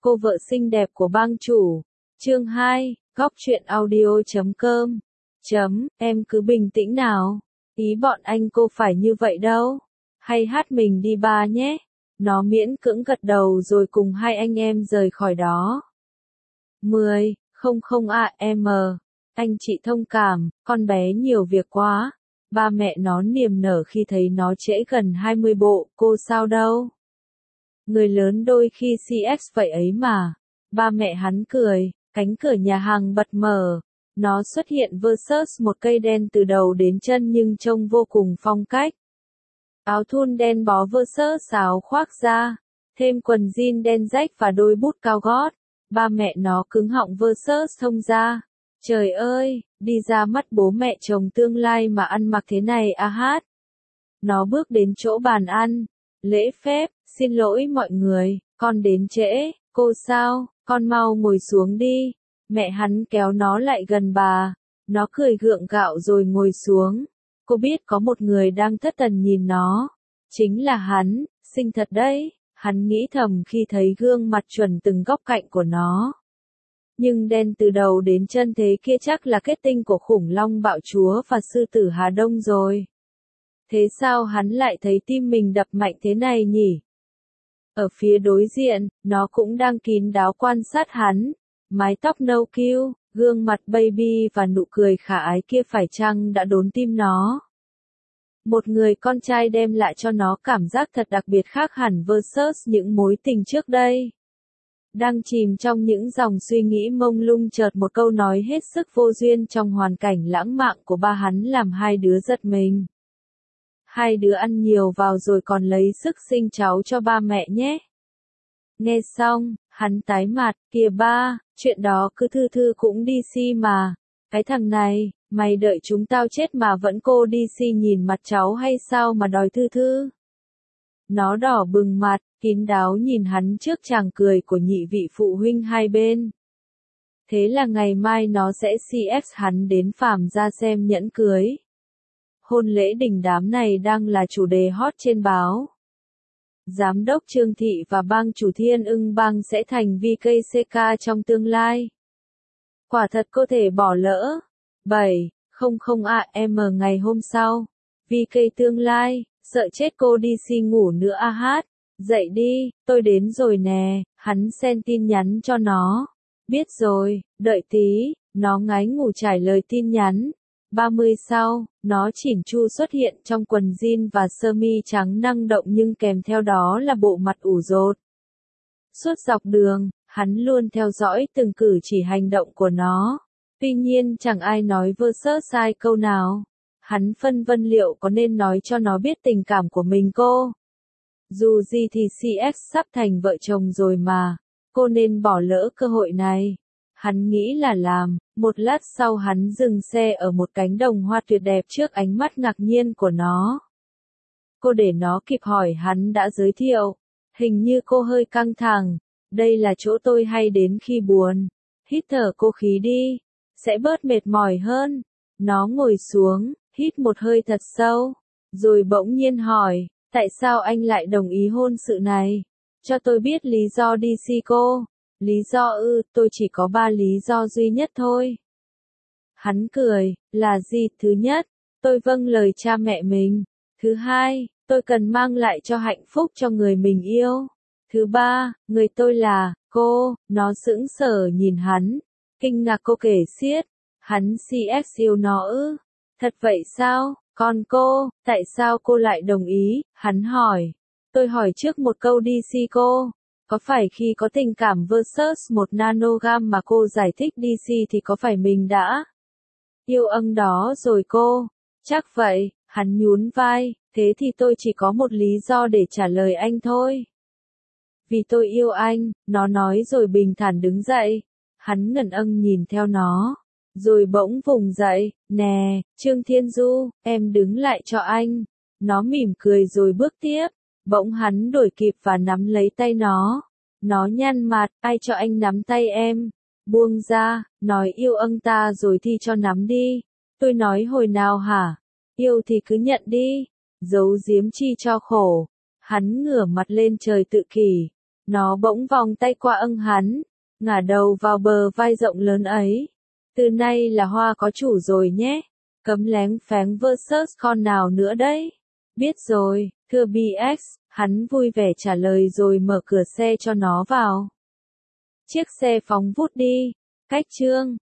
Cô vợ xinh đẹp của bang chủ. Chương 2, góc truyện audio.com. Em cứ bình tĩnh nào. Ý bọn anh cô phải như vậy đâu. Hay hát mình đi ba nhé. Nó miễn cưỡng gật đầu rồi cùng hai anh em rời khỏi đó. 10, không AM. Anh chị thông cảm, con bé nhiều việc quá. Ba mẹ nó niềm nở khi thấy nó trễ gần 20 bộ, cô sao đâu. Người lớn đôi khi CX vậy ấy mà. Ba mẹ hắn cười, cánh cửa nhà hàng bật mở. Nó xuất hiện versus một cây đen từ đầu đến chân nhưng trông vô cùng phong cách. Áo thun đen bó versus áo khoác da, thêm quần jean đen rách và đôi bút cao gót. Ba mẹ nó cứng họng versus thông ra. Trời ơi, đi ra mắt bố mẹ chồng tương lai mà ăn mặc thế này à hát. Nó bước đến chỗ bàn ăn. Lễ phép, xin lỗi mọi người, con đến trễ, cô sao, con mau ngồi xuống đi. Mẹ hắn kéo nó lại gần bà. Nó cười gượng gạo rồi ngồi xuống. Cô biết có một người đang thất thần nhìn nó. Chính là hắn, xinh thật đấy, hắn nghĩ thầm khi thấy gương mặt chuẩn từng góc cạnh của nó. Nhưng đen từ đầu đến chân thế kia chắc là kết tinh của khủng long bạo chúa và sư tử Hà Đông rồi. Thế sao hắn lại thấy tim mình đập mạnh thế này nhỉ? Ở phía đối diện, nó cũng đang kín đáo quan sát hắn. Mái tóc nâu kiêu, gương mặt baby và nụ cười khả ái kia phải chăng đã đốn tim nó. Một người con trai đem lại cho nó cảm giác thật đặc biệt khác hẳn versus những mối tình trước đây. Đang chìm trong những dòng suy nghĩ mông lung chợt một câu nói hết sức vô duyên trong hoàn cảnh lãng mạn của ba hắn làm hai đứa giật mình. Hai đứa ăn nhiều vào rồi còn lấy sức sinh cháu cho ba mẹ nhé. Nghe xong, hắn tái mặt, kìa ba, chuyện đó cứ thư thư cũng đi si mà. Cái thằng này, mày đợi chúng tao chết mà vẫn cô đi si nhìn mặt cháu hay sao mà đòi thư thư. Nó đỏ bừng mặt, kín đáo nhìn hắn trước tràng cười của nhị vị phụ huynh hai bên. Thế là ngày mai nó sẽ CX hắn đến Phạm Gia xem nhẫn cưới. Hôn lễ đình đám này đang là chủ đề hot trên báo. Giám đốc Trương Thị và bang chủ Thiên Ưng Bang sẽ thành VKCK trong tương lai. Quả thật có thể bỏ lỡ. 7:00 AM ngày hôm sau. VK tương lai, sợ chết cô đi si ngủ nữa à hát. Dậy đi, tôi đến rồi nè, hắn send tin nhắn cho nó. Biết rồi, đợi tí, nó ngái ngủ trả lời tin nhắn. 30 sau, nó chỉn chu xuất hiện trong quần jean và sơ mi trắng năng động nhưng kèm theo đó là bộ mặt ủ rột. Suốt dọc đường, hắn luôn theo dõi từng cử chỉ hành động của nó. Tuy nhiên chẳng ai nói versus sai câu nào. Hắn phân vân liệu có nên nói cho nó biết tình cảm của mình cô. Dù gì thì CX sắp thành vợ chồng rồi mà. Cô nên bỏ lỡ cơ hội này. Hắn nghĩ là làm. Một lát sau hắn dừng xe ở một cánh đồng hoa tuyệt đẹp trước ánh mắt ngạc nhiên của nó. Cô để nó kịp hỏi hắn đã giới thiệu. Hình như cô hơi căng thẳng. Đây là chỗ tôi hay đến khi buồn. Hít thở cô khí đi. Sẽ bớt mệt mỏi hơn. Nó ngồi xuống, hít một hơi thật sâu. Rồi bỗng nhiên hỏi, tại sao anh lại đồng ý hôn sự này? Cho tôi biết lý do đi si cô. Lý do tôi chỉ có 3 lý do duy nhất thôi. Hắn cười, là gì? Thứ nhất, tôi vâng lời cha mẹ mình. Thứ hai, tôi cần mang lại cho hạnh phúc cho người mình yêu. Thứ ba, người tôi là, cô. Nó sững sờ nhìn hắn. Kinh ngạc cô kể xiết. Hắn CX yêu nó ư? Thật vậy sao? Còn cô, tại sao cô lại đồng ý? Hắn hỏi. Tôi hỏi trước một câu đi si cô. Có phải khi có tình cảm versus 1 nanogam mà cô giải thích DC thì có phải mình đã yêu ông đó rồi cô? Chắc vậy, hắn nhún vai, thế thì tôi chỉ có một lý do để trả lời anh thôi. Vì tôi yêu anh, nó nói rồi bình thản đứng dậy. Hắn ngẩn âng nhìn theo nó, rồi bỗng vùng dậy, nè, Trương Thiên Du, em đứng lại cho anh. Nó mỉm cười rồi bước tiếp. Bỗng hắn đổi kịp và nắm lấy tay nó. Nó nhăn mặt, ai cho anh nắm tay em? Buông ra, nói yêu ông ta rồi thì cho nắm đi. Tôi nói hồi nào hả? Yêu thì cứ nhận đi. Giấu giếm chi cho khổ. Hắn ngửa mặt lên trời tự kỷ. Nó bỗng vòng tay qua âng hắn, ngả đầu vào bờ vai rộng lớn ấy. Từ nay là Hoa có chủ rồi nhé. Cấm lén phén versus con nào nữa đấy. Biết rồi, thưa BX, hắn vui vẻ trả lời rồi mở cửa xe cho nó vào. Chiếc xe phóng vút đi. Cách chương